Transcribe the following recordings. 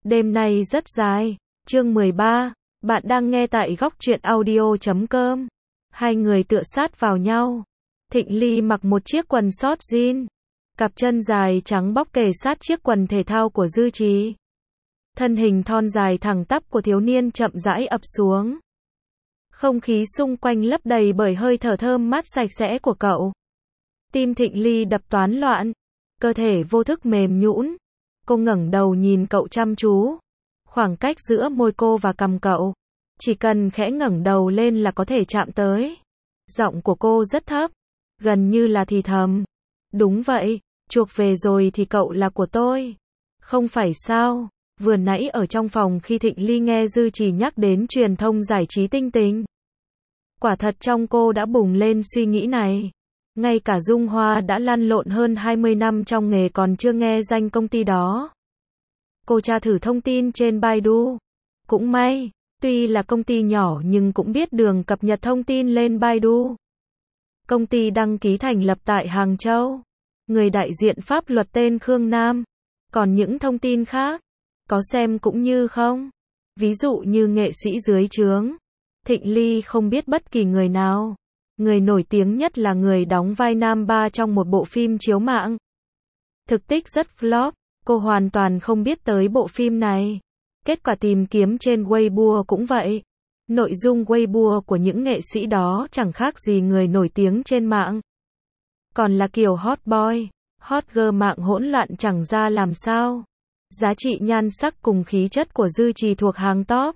Đêm nay rất dài. Chương 13. Bạn đang nghe tại góc truyện audio.com. Hai người tựa sát vào nhau. Thịnh Ly mặc một chiếc quần short jean, cặp chân dài trắng bóc kề sát chiếc quần thể thao của Dư Trì. Thân hình thon dài thẳng tắp của thiếu niên chậm rãi ập xuống. Không khí xung quanh lấp đầy bởi hơi thở thơm mát sạch sẽ của cậu. Tim Thịnh Ly đập toán loạn, cơ thể vô thức mềm nhũn. Cô ngẩng đầu nhìn cậu chăm chú. Khoảng cách giữa môi cô và cằm cậu, chỉ cần khẽ ngẩng đầu lên là có thể chạm tới. Giọng của cô rất thấp, gần như là thì thầm. Đúng vậy, chuộc về rồi thì cậu là của tôi. Không phải sao? Vừa nãy ở trong phòng khi Thịnh Ly nghe Dư Trì nhắc đến truyền thông giải trí tinh tình, quả thật trong cô đã bùng lên suy nghĩ này. Ngay cả Dung Hoa đã lăn lộn hơn 20 năm trong nghề còn chưa nghe danh công ty đó. Cô tra thử thông tin trên Baidu. Cũng may, tuy là công ty nhỏ nhưng cũng biết đường cập nhật thông tin lên Baidu. Công ty đăng ký thành lập tại Hàng Châu. Người đại diện pháp luật tên Khương Nam. Còn những thông tin khác, có xem cũng như không. Ví dụ như nghệ sĩ dưới trướng. Thịnh Ly không biết bất kỳ người nào. Người nổi tiếng nhất là người đóng vai nam ba trong một bộ phim chiếu mạng. Thực tích rất flop, cô hoàn toàn không biết tới bộ phim này. Kết quả tìm kiếm trên Weibo cũng vậy. Nội dung Weibo của những nghệ sĩ đó chẳng khác gì người nổi tiếng trên mạng. Còn là kiểu hot boy, hot girl mạng hỗn loạn chẳng ra làm sao. Giá trị nhan sắc cùng khí chất của Dư Trì thuộc hàng top.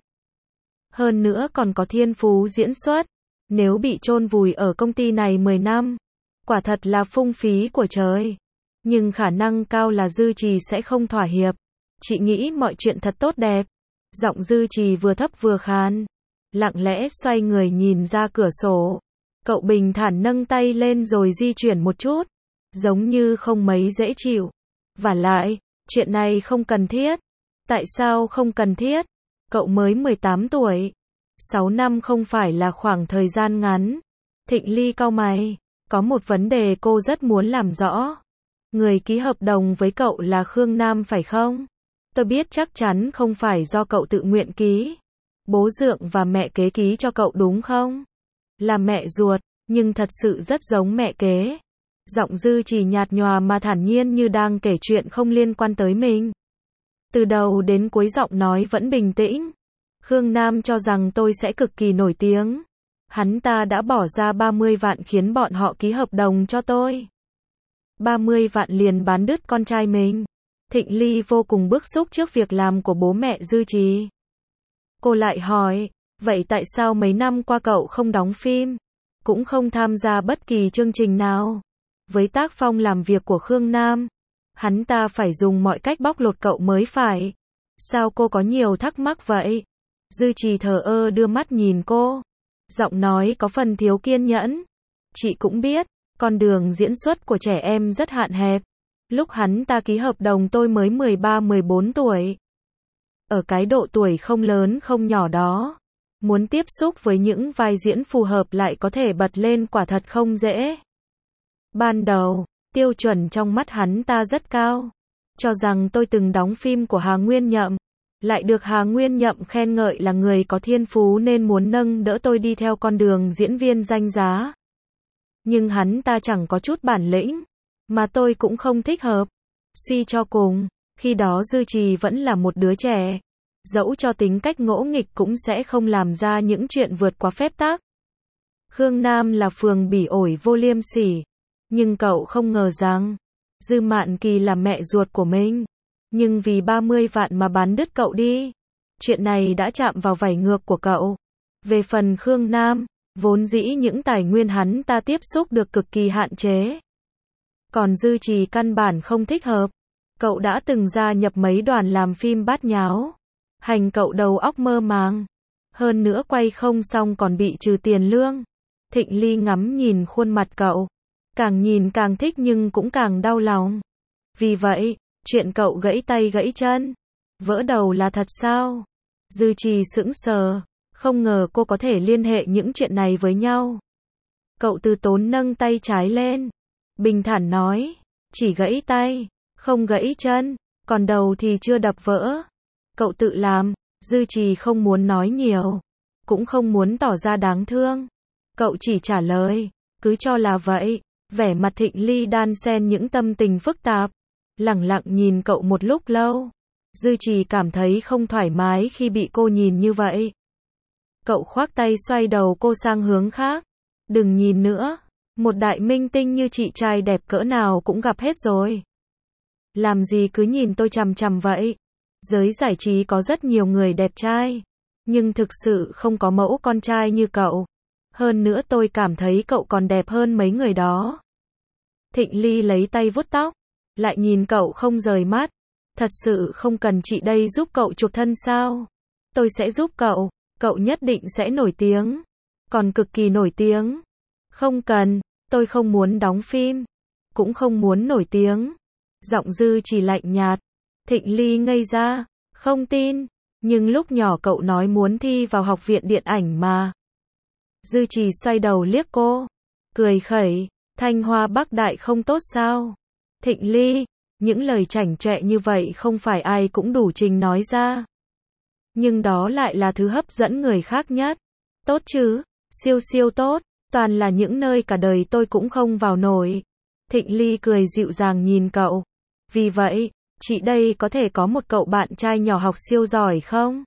Hơn nữa còn có thiên phú diễn xuất. Nếu bị chôn vùi ở công ty này 10 năm, quả thật là phung phí của trời. Nhưng khả năng cao là Dư Trì sẽ không thỏa hiệp. Chị nghĩ mọi chuyện thật tốt đẹp. Giọng Dư Trì vừa thấp vừa khàn. Lặng lẽ xoay người nhìn ra cửa sổ. Cậu bình thản nâng tay lên rồi di chuyển một chút. Giống như không mấy dễ chịu. Vả lại, chuyện này không cần thiết. Tại sao không cần thiết? Cậu mới 18 tuổi. 6 năm không phải là khoảng thời gian ngắn. Thịnh Ly cau mày. Có một vấn đề cô rất muốn làm rõ. Người ký hợp đồng với cậu là Khương Nam phải không? Tôi biết chắc chắn không phải do cậu tự nguyện ký. Bố dượng và mẹ kế ký cho cậu đúng không? Là mẹ ruột, nhưng thật sự rất giống mẹ kế. Giọng Dư Trì nhạt nhòa mà thản nhiên như đang kể chuyện không liên quan tới mình. Từ đầu đến cuối giọng nói vẫn bình tĩnh. Khương Nam cho rằng tôi sẽ cực kỳ nổi tiếng. Hắn ta đã bỏ ra 30 vạn khiến bọn họ ký hợp đồng cho tôi. 30 vạn liền bán đứt con trai mình. Thịnh Ly vô cùng bức xúc trước việc làm của bố mẹ Dư Trì. Cô lại hỏi, vậy tại sao mấy năm qua cậu không đóng phim, cũng không tham gia bất kỳ chương trình nào? Với tác phong làm việc của Khương Nam, hắn ta phải dùng mọi cách bóc lột cậu mới phải. Sao cô có nhiều thắc mắc vậy? Dư Trì thờ ơ đưa mắt nhìn cô. Giọng nói có phần thiếu kiên nhẫn. Chị cũng biết, con đường diễn xuất của trẻ em rất hạn hẹp. Lúc hắn ta ký hợp đồng tôi mới 13-14 tuổi. Ở cái độ tuổi không lớn không nhỏ đó, muốn tiếp xúc với những vai diễn phù hợp lại có thể bật lên quả thật không dễ. Ban đầu, tiêu chuẩn trong mắt hắn ta rất cao. Cho rằng tôi từng đóng phim của Hà Nguyên Nhậm. Lại được Hà Nguyên Nhậm khen ngợi là người có thiên phú nên muốn nâng đỡ tôi đi theo con đường diễn viên danh giá. Nhưng hắn ta chẳng có chút bản lĩnh, mà tôi cũng không thích hợp. Suy cho cùng, khi đó Dư Trì vẫn là một đứa trẻ. Dẫu cho tính cách ngỗ nghịch cũng sẽ không làm ra những chuyện vượt quá phép tắc. Khương Nam là phường bỉ ổi vô liêm sỉ. Nhưng cậu không ngờ rằng, Dư Mạn Kỳ là mẹ ruột của mình. Nhưng vì 30 vạn mà bán đứt cậu đi. Chuyện này đã chạm vào vảy ngược của cậu. Về phần Khương Nam, vốn dĩ những tài nguyên hắn ta tiếp xúc được cực kỳ hạn chế. Còn Dư Trì căn bản không thích hợp. Cậu đã từng gia nhập mấy đoàn làm phim bát nháo. Hành cậu đầu óc mơ màng. Hơn nữa quay không xong còn bị trừ tiền lương. Thịnh Ly ngắm nhìn khuôn mặt cậu. Càng nhìn càng thích nhưng cũng càng đau lòng. Vì vậy, chuyện cậu gãy tay gãy chân, vỡ đầu là thật sao? Dư Trì sững sờ, không ngờ cô có thể liên hệ những chuyện này với nhau. Cậu từ tốn nâng tay trái lên, bình thản nói, chỉ gãy tay, không gãy chân, còn đầu thì chưa đập vỡ. Cậu tự làm. Dư Trì không muốn nói nhiều, cũng không muốn tỏ ra đáng thương. Cậu chỉ trả lời, cứ cho là vậy. Vẻ mặt Thịnh Ly đan xen những tâm tình phức tạp, lẳng lặng nhìn cậu một lúc lâu. Dư Trì cảm thấy không thoải mái khi bị cô nhìn như vậy. Cậu khoác tay xoay đầu cô sang hướng khác. Đừng nhìn nữa, một đại minh tinh như chị trai đẹp cỡ nào cũng gặp hết rồi. Làm gì cứ nhìn tôi chằm chằm vậy? Giới giải trí có rất nhiều người đẹp trai, nhưng thực sự không có mẫu con trai như cậu. Hơn nữa tôi cảm thấy cậu còn đẹp hơn mấy người đó. Thịnh Ly lấy tay vuốt tóc, lại nhìn cậu không rời mắt. Thật sự không cần chị đây giúp cậu chuộc thân sao? Tôi sẽ giúp cậu nhất định sẽ nổi tiếng. Còn cực kỳ nổi tiếng. Không cần, tôi không muốn đóng phim, cũng không muốn nổi tiếng. Giọng Dư Trì lạnh nhạt. Thịnh Ly ngây ra, không tin, nhưng lúc nhỏ cậu nói muốn thi vào học viện điện ảnh mà. Dư Trì xoay đầu liếc cô, cười khẩy, Thanh Hoa Bắc Đại không tốt sao? Thịnh Ly, những lời chảnh chọe như vậy không phải ai cũng đủ trình nói ra. Nhưng đó lại là thứ hấp dẫn người khác nhất. Tốt chứ, siêu siêu tốt, toàn là những nơi cả đời tôi cũng không vào nổi. Thịnh Ly cười dịu dàng nhìn cậu. Vì vậy, chị đây có thể có một cậu bạn trai nhỏ học siêu giỏi không?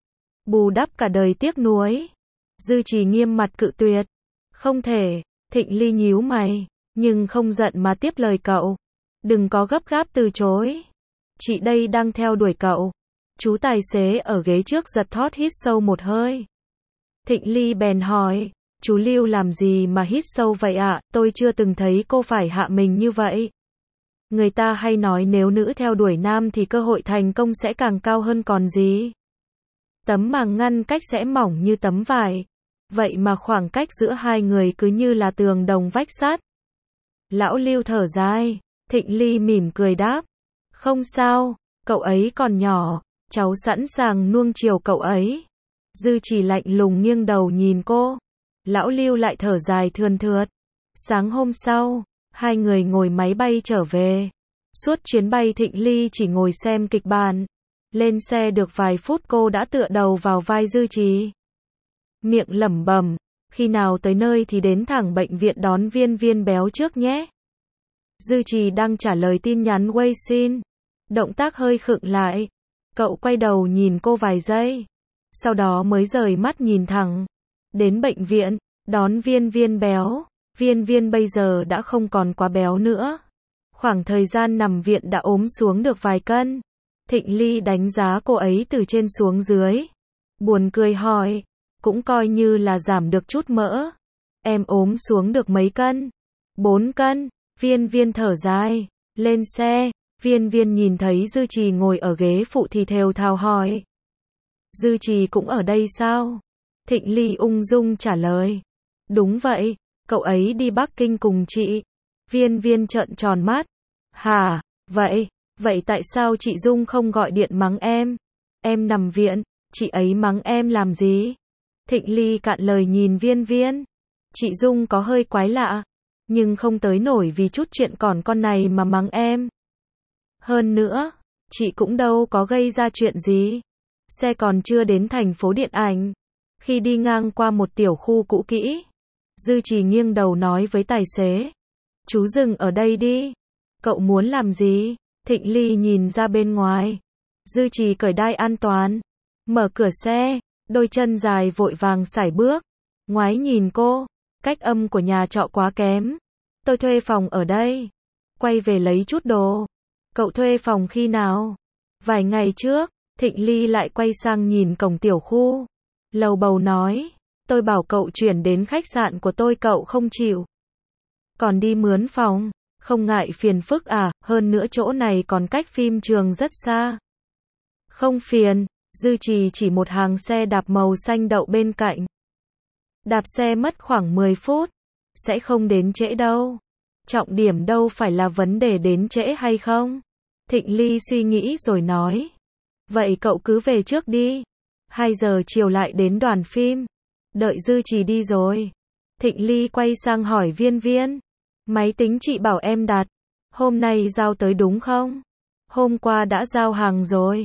Bù đắp cả đời tiếc nuối. Dư Trì nghiêm mặt cự tuyệt. Không thể. Thịnh Ly nhíu mày, nhưng không giận mà tiếp lời cậu. Đừng có gấp gáp từ chối. Chị đây đang theo đuổi cậu. Chú tài xế ở ghế trước giật thót hít sâu một hơi. Thịnh Ly bèn hỏi, chú Lưu làm gì mà hít sâu vậy ạ? Tôi chưa từng thấy cô phải hạ mình như vậy. Người ta hay nói nếu nữ theo đuổi nam thì cơ hội thành công sẽ càng cao hơn còn gì. Tấm màng ngăn cách sẽ mỏng như tấm vải. Vậy mà khoảng cách giữa hai người cứ như là tường đồng vách sắt. Lão Lưu thở dài. Thịnh Ly mỉm cười đáp. Không sao, cậu ấy còn nhỏ, cháu sẵn sàng nuông chiều cậu ấy. Dư Trì lạnh lùng nghiêng đầu nhìn cô. Lão Lưu lại thở dài thườn thượt. Sáng hôm sau, hai người ngồi máy bay trở về. Suốt chuyến bay Thịnh Ly chỉ ngồi xem kịch bản. Lên xe được vài phút cô đã tựa đầu vào vai Dư Trì. Miệng lẩm bẩm, khi nào tới nơi thì đến thẳng bệnh viện đón Viên Viên béo trước nhé. Dư Trì đang trả lời tin nhắn Weixin. Động tác hơi khựng lại. Cậu quay đầu nhìn cô vài giây. Sau đó mới rời mắt nhìn thẳng. Đến bệnh viện, đón Viên Viên béo. Viên Viên bây giờ đã không còn quá béo nữa. Khoảng thời gian nằm viện đã ốm xuống được vài cân. Thịnh Ly đánh giá cô ấy từ trên xuống dưới. Buồn cười hỏi, cũng coi như là giảm được chút mỡ. Em ốm xuống được mấy cân? 4 cân. Viên Viên thở dài. Lên xe, Viên Viên nhìn thấy Dư Trì ngồi ở ghế phụ thì thều thào hỏi. Dư Trì cũng ở đây sao? Thịnh Ly ung dung trả lời. Đúng vậy, cậu ấy đi Bắc Kinh cùng chị. Viên Viên trợn tròn mắt. Hả, vậy tại sao chị Dung không gọi điện mắng em? Em nằm viện, chị ấy mắng em làm gì? Thịnh Ly cạn lời nhìn Viên Viên. Chị Dung có hơi quái lạ, nhưng không tới nổi vì chút chuyện còn con này mà mắng em. Hơn nữa, chị cũng đâu có gây ra chuyện gì. Xe còn chưa đến thành phố điện ảnh. Khi đi ngang qua một tiểu khu cũ kỹ, Dư Trì nghiêng đầu nói với tài xế. Chú dừng ở đây đi. Cậu muốn làm gì? Thịnh Ly nhìn ra bên ngoài. Dư Trì cởi đai an toàn, mở cửa xe, đôi chân dài vội vàng sải bước. Ngoái nhìn cô, cách âm của nhà trọ quá kém. Tôi thuê phòng ở đây. Quay về lấy chút đồ. Cậu thuê phòng khi nào? Vài ngày trước. Thịnh Ly lại quay sang nhìn cổng tiểu khu. Lầu bầu nói, tôi bảo cậu chuyển đến khách sạn của tôi cậu không chịu. Còn đi mướn phòng, không ngại phiền phức à, hơn nữa chỗ này còn cách phim trường rất xa. Không phiền, Dư Trì chỉ một hàng xe đạp màu xanh đậu bên cạnh. Đạp xe mất khoảng 10 phút, sẽ không đến trễ đâu. Trọng điểm đâu phải là vấn đề đến trễ hay không. Thịnh Ly suy nghĩ rồi nói. Vậy cậu cứ về trước đi. 2 giờ chiều lại đến đoàn phim. Đợi Dư Trì đi rồi. Thịnh Ly quay sang hỏi Viên Viên. Máy tính chị bảo em đặt. Hôm nay giao tới đúng không? Hôm qua đã giao hàng rồi.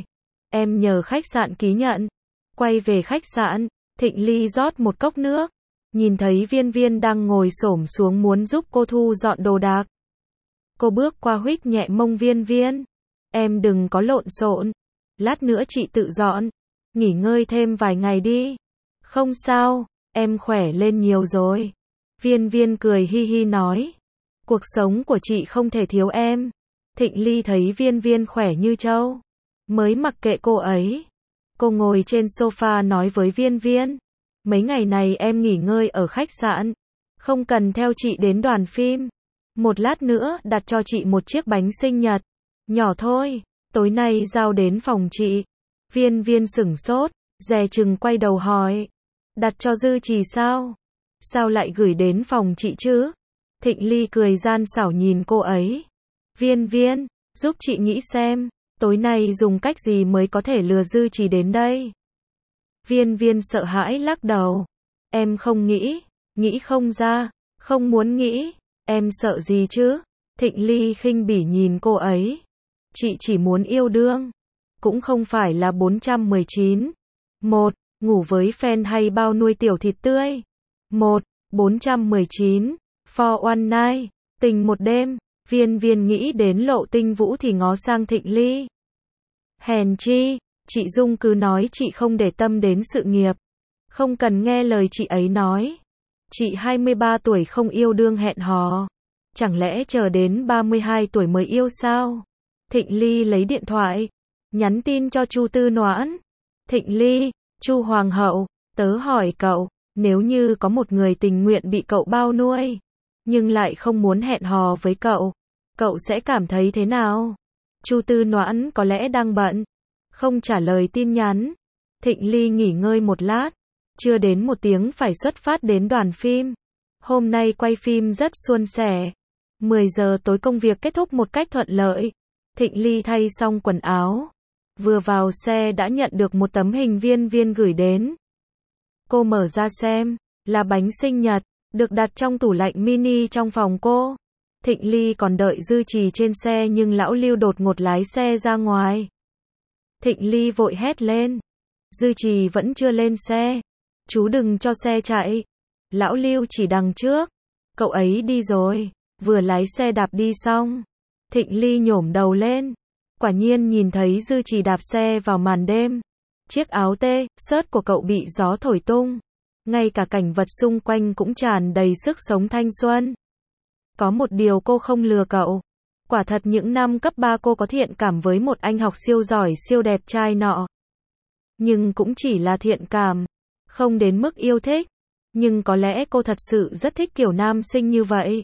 em nhờ khách sạn ký nhận. Quay về khách sạn, Thịnh Ly rót một cốc nước. Nhìn thấy Viên Viên đang ngồi xổm xuống muốn giúp cô thu dọn đồ đạc. Cô bước qua huých nhẹ mông Viên Viên. Em đừng có lộn xộn. Lát nữa chị tự dọn. Nghỉ ngơi thêm vài ngày đi. Không sao, em khỏe lên nhiều rồi. Viên Viên cười hi hi nói. Cuộc sống của chị không thể thiếu em. Thịnh Ly thấy Viên Viên khỏe như trâu. Mới mặc kệ cô ấy. Cô ngồi trên sofa nói với Viên Viên. Mấy ngày này em nghỉ ngơi ở khách sạn. Không cần theo chị đến đoàn phim. Một lát nữa đặt cho chị một chiếc bánh sinh nhật. Nhỏ thôi, tối nay giao đến phòng chị. Viên Viên sửng sốt, dè chừng quay đầu hỏi. Đặt cho Dư Trì sao? Sao lại gửi đến phòng chị chứ? Thịnh Ly cười gian xảo nhìn cô ấy. Viên Viên, giúp chị nghĩ xem, tối nay dùng cách gì mới có thể lừa Dư Trì đến đây? Viên Viên sợ hãi lắc đầu. Em không nghĩ, nghĩ không ra, không muốn nghĩ, em sợ gì chứ? Thịnh Ly khinh bỉ nhìn cô ấy. Chị chỉ muốn yêu đương, cũng không phải là 419. 1. Ngủ với fan hay bao nuôi tiểu thịt tươi? 1. 419. For one night. Tình một đêm. Viên Viên nghĩ đến Lộ Tinh Vũ thì ngó sang Thịnh Ly. Hèn chi, chị Dung cứ nói chị không để tâm đến sự nghiệp. Không cần nghe lời chị ấy nói. Chị 23 tuổi không yêu đương hẹn hò. Chẳng lẽ chờ đến 32 tuổi mới yêu sao? Thịnh Ly lấy điện thoại, nhắn tin cho Chu Tư Noãn. Thịnh Ly, Chu Hoàng hậu, tớ hỏi cậu, nếu như có một người tình nguyện bị cậu bao nuôi, nhưng lại không muốn hẹn hò với cậu, cậu sẽ cảm thấy thế nào? Chu Tư Noãn có lẽ đang bận, không trả lời tin nhắn. Thịnh Ly nghỉ ngơi một lát, chưa đến 1 tiếng phải xuất phát đến đoàn phim. Hôm nay quay phim rất suôn sẻ. 10 giờ tối công việc kết thúc một cách thuận lợi. Thịnh Ly thay xong quần áo. Vừa vào xe đã nhận được một tấm hình Viên Viên gửi đến. Cô mở ra xem, là bánh sinh nhật, được đặt trong tủ lạnh mini trong phòng cô. Thịnh Ly còn đợi Dư Trì trên xe nhưng lão Lưu đột ngột lái xe ra ngoài. Thịnh Ly vội hét lên. Dư Trì vẫn chưa lên xe. Chú đừng cho xe chạy. Lão Lưu chỉ đằng trước. Cậu ấy đi rồi. Vừa lái xe đạp đi xong. Thịnh Ly nhổm đầu lên. Quả nhiên nhìn thấy Dư Trì đạp xe vào màn đêm. Chiếc áo t-shirt của cậu bị gió thổi tung. Ngay cả cảnh vật xung quanh cũng tràn đầy sức sống thanh xuân. Có một điều cô không lừa cậu. Quả thật những năm cấp 3 cô có thiện cảm với một anh học siêu giỏi siêu đẹp trai nọ. Nhưng cũng chỉ là thiện cảm. Không đến mức yêu thích. Nhưng có lẽ cô thật sự rất thích kiểu nam sinh như vậy.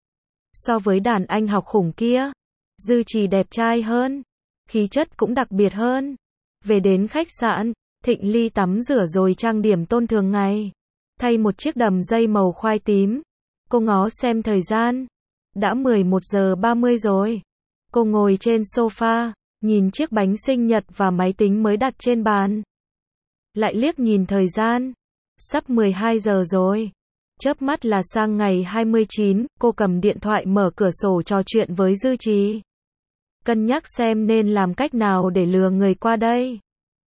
So với đàn anh học khủng kia, Dư Trì đẹp trai hơn. Khí chất cũng đặc biệt hơn. Về đến khách sạn, Thịnh Ly tắm rửa rồi trang điểm tôn thường ngày. Thay một chiếc đầm dây màu khoai tím. Cô ngó xem thời gian. Đã 11 giờ 30 rồi. Cô ngồi trên sofa, nhìn chiếc bánh sinh nhật và máy tính mới đặt trên bàn. Lại liếc nhìn thời gian. Sắp 12 giờ rồi. Chớp mắt là sang ngày 29, cô cầm điện thoại mở cửa sổ trò chuyện với Dư Trì. Cân nhắc xem nên làm cách nào để lừa người qua đây.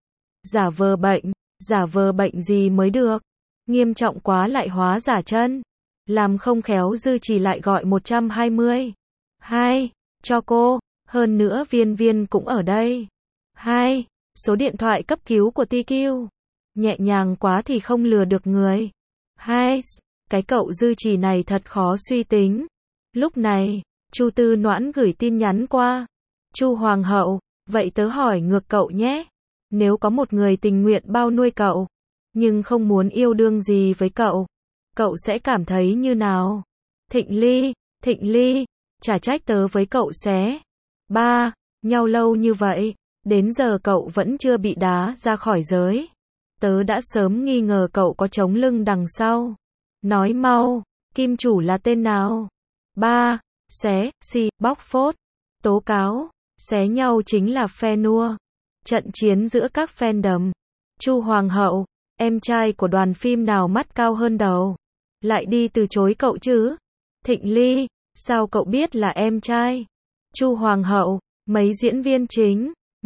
Giả vờ bệnh gì mới được. Nghiêm trọng quá lại hóa giả chân. Làm không khéo Dư Trì lại gọi 120. 2, cho cô, hơn nữa Viên Viên cũng ở đây. 2, số điện thoại cấp cứu của TQ. Nhẹ nhàng quá thì không lừa được người. 2, cái cậu Dư Trì này thật khó suy tính. Lúc này, Chu Tư Noãn gửi tin nhắn qua. Chu Hoàng hậu, vậy tớ hỏi ngược cậu nhé. Nếu có một người tình nguyện bao nuôi cậu, nhưng không muốn yêu đương gì với cậu, cậu sẽ cảm thấy như nào? Thịnh Ly, chả trách tớ với cậu xé. 3, nhau lâu như vậy, đến giờ cậu vẫn chưa bị đá ra khỏi giới. Tớ đã sớm nghi ngờ cậu có chống lưng đằng sau. Nói mau, kim chủ là tên nào? 3, xé, bóc phốt, tố cáo, xé nhau chính là phe nua. Trận chiến giữa các fandom. Chu Hoàng hậu, em trai của đoàn phim nào mắt cao hơn đầu? Lại đi từ chối cậu chứ? Thịnh Ly, sao cậu biết là em trai? Chu Hoàng hậu, mấy diễn viên chính,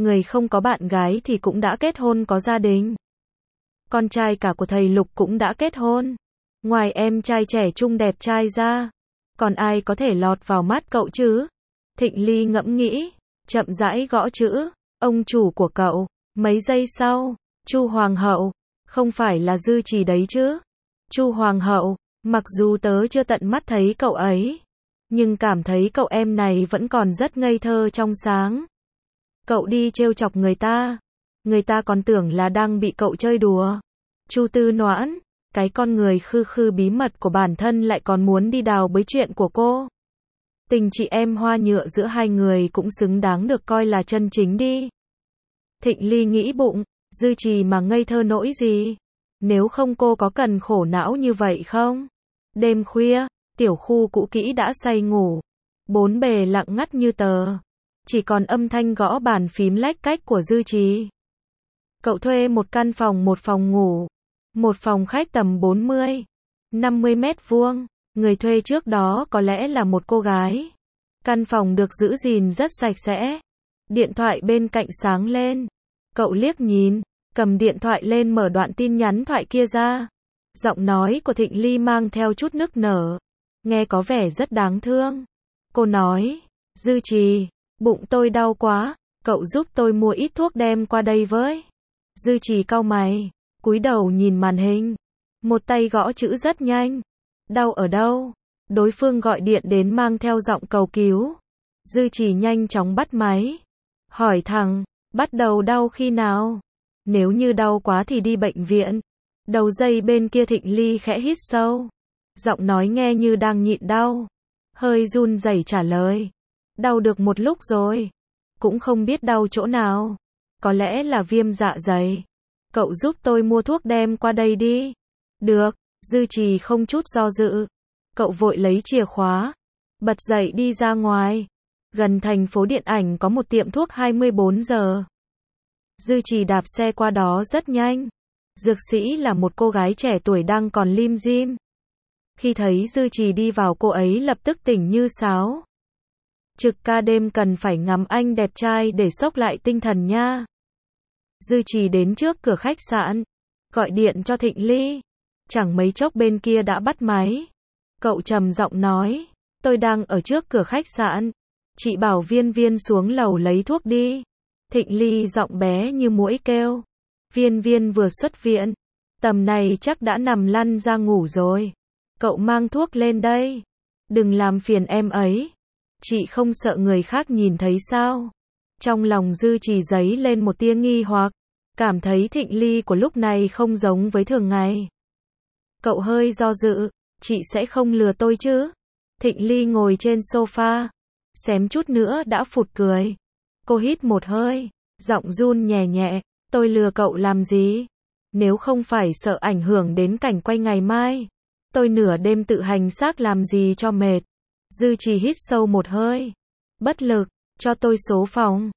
Người không có bạn gái thì cũng đã kết hôn có gia đình. Con trai cả của thầy Lục cũng đã kết hôn. Ngoài em trai trẻ trung đẹp trai ra, còn ai có thể lọt vào mắt cậu chứ? Thịnh Ly ngẫm nghĩ, chậm rãi gõ chữ, ông chủ của cậu. Mấy giây sau, Chu Hoàng hậu, không phải là Dư Trì đấy chứ? Chu Hoàng hậu, mặc dù tớ chưa tận mắt thấy cậu ấy, nhưng cảm thấy cậu em này vẫn còn rất ngây thơ trong sáng. Cậu đi trêu chọc người ta còn tưởng là đang bị cậu chơi đùa. Chu Tư Noãn, cái con người khư khư bí mật của bản thân lại còn muốn đi đào bới chuyện của cô. Tình chị em hoa nhựa giữa hai người cũng xứng đáng được coi là chân chính đi. Thịnh Ly nghĩ bụng, Dư Trì mà ngây thơ nỗi gì? Nếu không cô có cần khổ não như vậy không? Đêm khuya, tiểu khu cũ kỹ đã say ngủ. Bốn bề lặng ngắt như tờ. Chỉ còn âm thanh gõ bàn phím lách cách của Dư Trì. Cậu thuê một căn phòng, một phòng ngủ, một phòng khách tầm 40-50 mét vuông. Người thuê trước đó có lẽ là một cô gái. Căn phòng được giữ gìn rất sạch sẽ. Điện thoại bên cạnh sáng lên. Cậu liếc nhìn, cầm điện thoại lên mở đoạn tin nhắn thoại kia ra. Giọng nói của Thịnh Ly mang theo chút nức nở, nghe có vẻ rất đáng thương. Cô nói, Dư Trì, bụng tôi đau quá, cậu giúp tôi mua ít thuốc đem qua đây với. Dư Trì cau mày, cúi đầu nhìn màn hình, một tay gõ chữ rất nhanh. Đau ở đâu? Đối phương gọi điện đến mang theo giọng cầu cứu. Dư Trì nhanh chóng bắt máy, hỏi thẳng, bắt đầu đau khi nào? Nếu như đau quá thì đi bệnh viện. Đầu dây bên kia Thịnh Ly khẽ hít sâu, giọng nói nghe như đang nhịn đau, hơi run rẩy trả lời. Đau được một lúc rồi, cũng không biết đau chỗ nào, có lẽ là viêm dạ dày. Cậu giúp tôi mua thuốc đem qua đây đi. Được, Dư Trì không chút do dự. Cậu vội lấy chìa khóa, bật dậy đi ra ngoài. Gần thành phố điện ảnh có một tiệm thuốc 24 giờ. Dư Trì đạp xe qua đó rất nhanh. Dược sĩ là một cô gái trẻ tuổi đang còn lim dim. Khi thấy Dư Trì đi vào, cô ấy lập tức tỉnh như sáo. Trực ca đêm cần phải ngắm anh đẹp trai để xốc lại tinh thần nha. Dư Trì đến trước cửa khách sạn, gọi điện cho Thịnh Ly. Chẳng mấy chốc bên kia đã bắt máy. Cậu trầm giọng nói, tôi đang ở trước cửa khách sạn. Chị bảo Viên Viên xuống lầu lấy thuốc đi. Thịnh Ly giọng bé như muỗi kêu. Viên Viên vừa xuất viện, tầm này chắc đã nằm lăn ra ngủ rồi. Cậu mang thuốc lên đây. Đừng làm phiền em ấy. Chị không sợ người khác nhìn thấy sao? Trong lòng Dư Trì dấy lên một tia nghi hoặc, cảm thấy Thịnh Ly của lúc này không giống với thường ngày. Cậu hơi do dự, chị sẽ không lừa tôi chứ? Thịnh Ly ngồi trên sofa, xém chút nữa đã phụt cười. Cô hít một hơi, giọng run nhẹ nhẹ, tôi lừa cậu làm gì? Nếu không phải sợ ảnh hưởng đến cảnh quay ngày mai, tôi nửa đêm tự hành xác làm gì cho mệt. Dư Trì hít sâu một hơi, bất lực, cho tôi số phòng,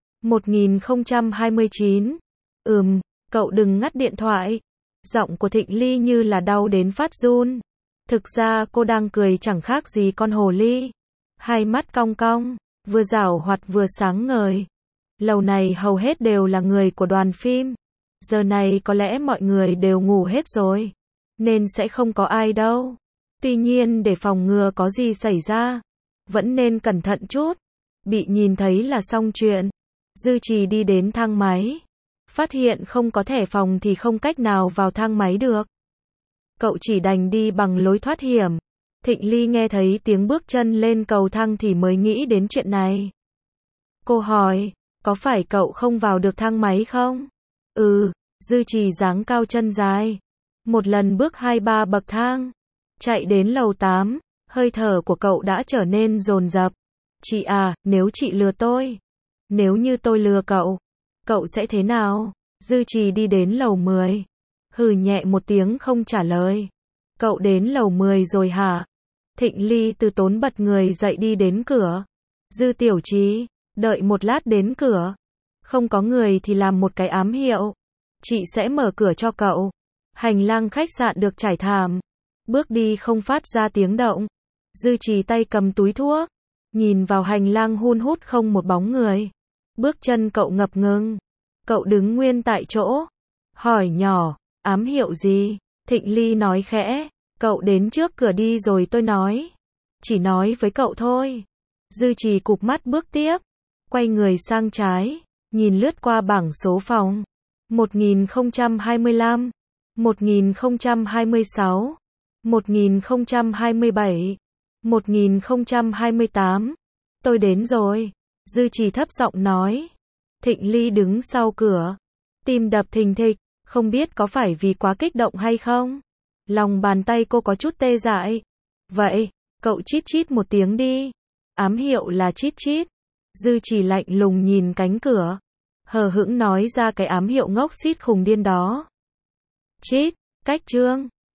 1029. Cậu đừng ngắt điện thoại. Giọng của Thịnh Ly như là đau đến phát run. Thực ra cô đang cười chẳng khác gì con hồ ly. Hai mắt cong cong, vừa giảo hoạt vừa sáng ngời. Lầu này hầu hết đều là người của đoàn phim. Giờ này có lẽ mọi người đều ngủ hết rồi, nên sẽ không có ai đâu. Tuy nhiên để phòng ngừa có gì xảy ra, vẫn nên cẩn thận chút. Bị nhìn thấy là xong chuyện. Dư Trì đi đến thang máy, phát hiện không có thẻ phòng thì không cách nào vào thang máy được. Cậu chỉ đành đi bằng lối thoát hiểm. Thịnh Ly nghe thấy tiếng bước chân lên cầu thang thì mới nghĩ đến chuyện này. Cô hỏi, có phải cậu không vào được thang máy không? Dư Trì dáng cao chân dài. Một lần bước 2-3 bậc thang, chạy đến lầu 8, hơi thở của cậu đã trở nên dồn dập. Chị à, nếu chị lừa tôi, nếu như tôi lừa cậu sẽ thế nào? Dư Trì đi đến lầu 10, hừ nhẹ một tiếng không trả lời. Cậu đến lầu 10 rồi hả? Thịnh Ly từ tốn bật người dậy đi đến cửa. Dư Tiểu Trì, đợi một lát, đến cửa. Không có người thì làm một cái ám hiệu. Chị sẽ mở cửa cho cậu. Hành lang khách sạn được trải thảm. Bước đi không phát ra tiếng động. Dư Trì tay cầm túi thuốc, nhìn vào hành lang hun hút không một bóng người. Bước chân cậu ngập ngừng. Cậu đứng nguyên tại chỗ. Hỏi nhỏ, ám hiệu gì? Thịnh Ly nói khẽ, cậu đến trước cửa đi rồi tôi nói. Chỉ nói với cậu thôi. Dư Trì cụp mắt bước tiếp. Quay người sang trái, nhìn lướt qua bảng số phòng. 1025, 1026, 1027, 1028. Tôi đến rồi. Dư Trì thấp giọng nói. Thịnh Ly đứng sau cửa. Tim đập thình thịch, không biết có phải vì quá kích động hay không. Lòng bàn tay cô có chút tê dại. Vậy, cậu chít chít một tiếng đi. Ám hiệu là chít chít. Dư Trì lạnh lùng nhìn cánh cửa. Hờ hững nói ra cái ám hiệu ngốc xít khùng điên đó. Chít, cách chương.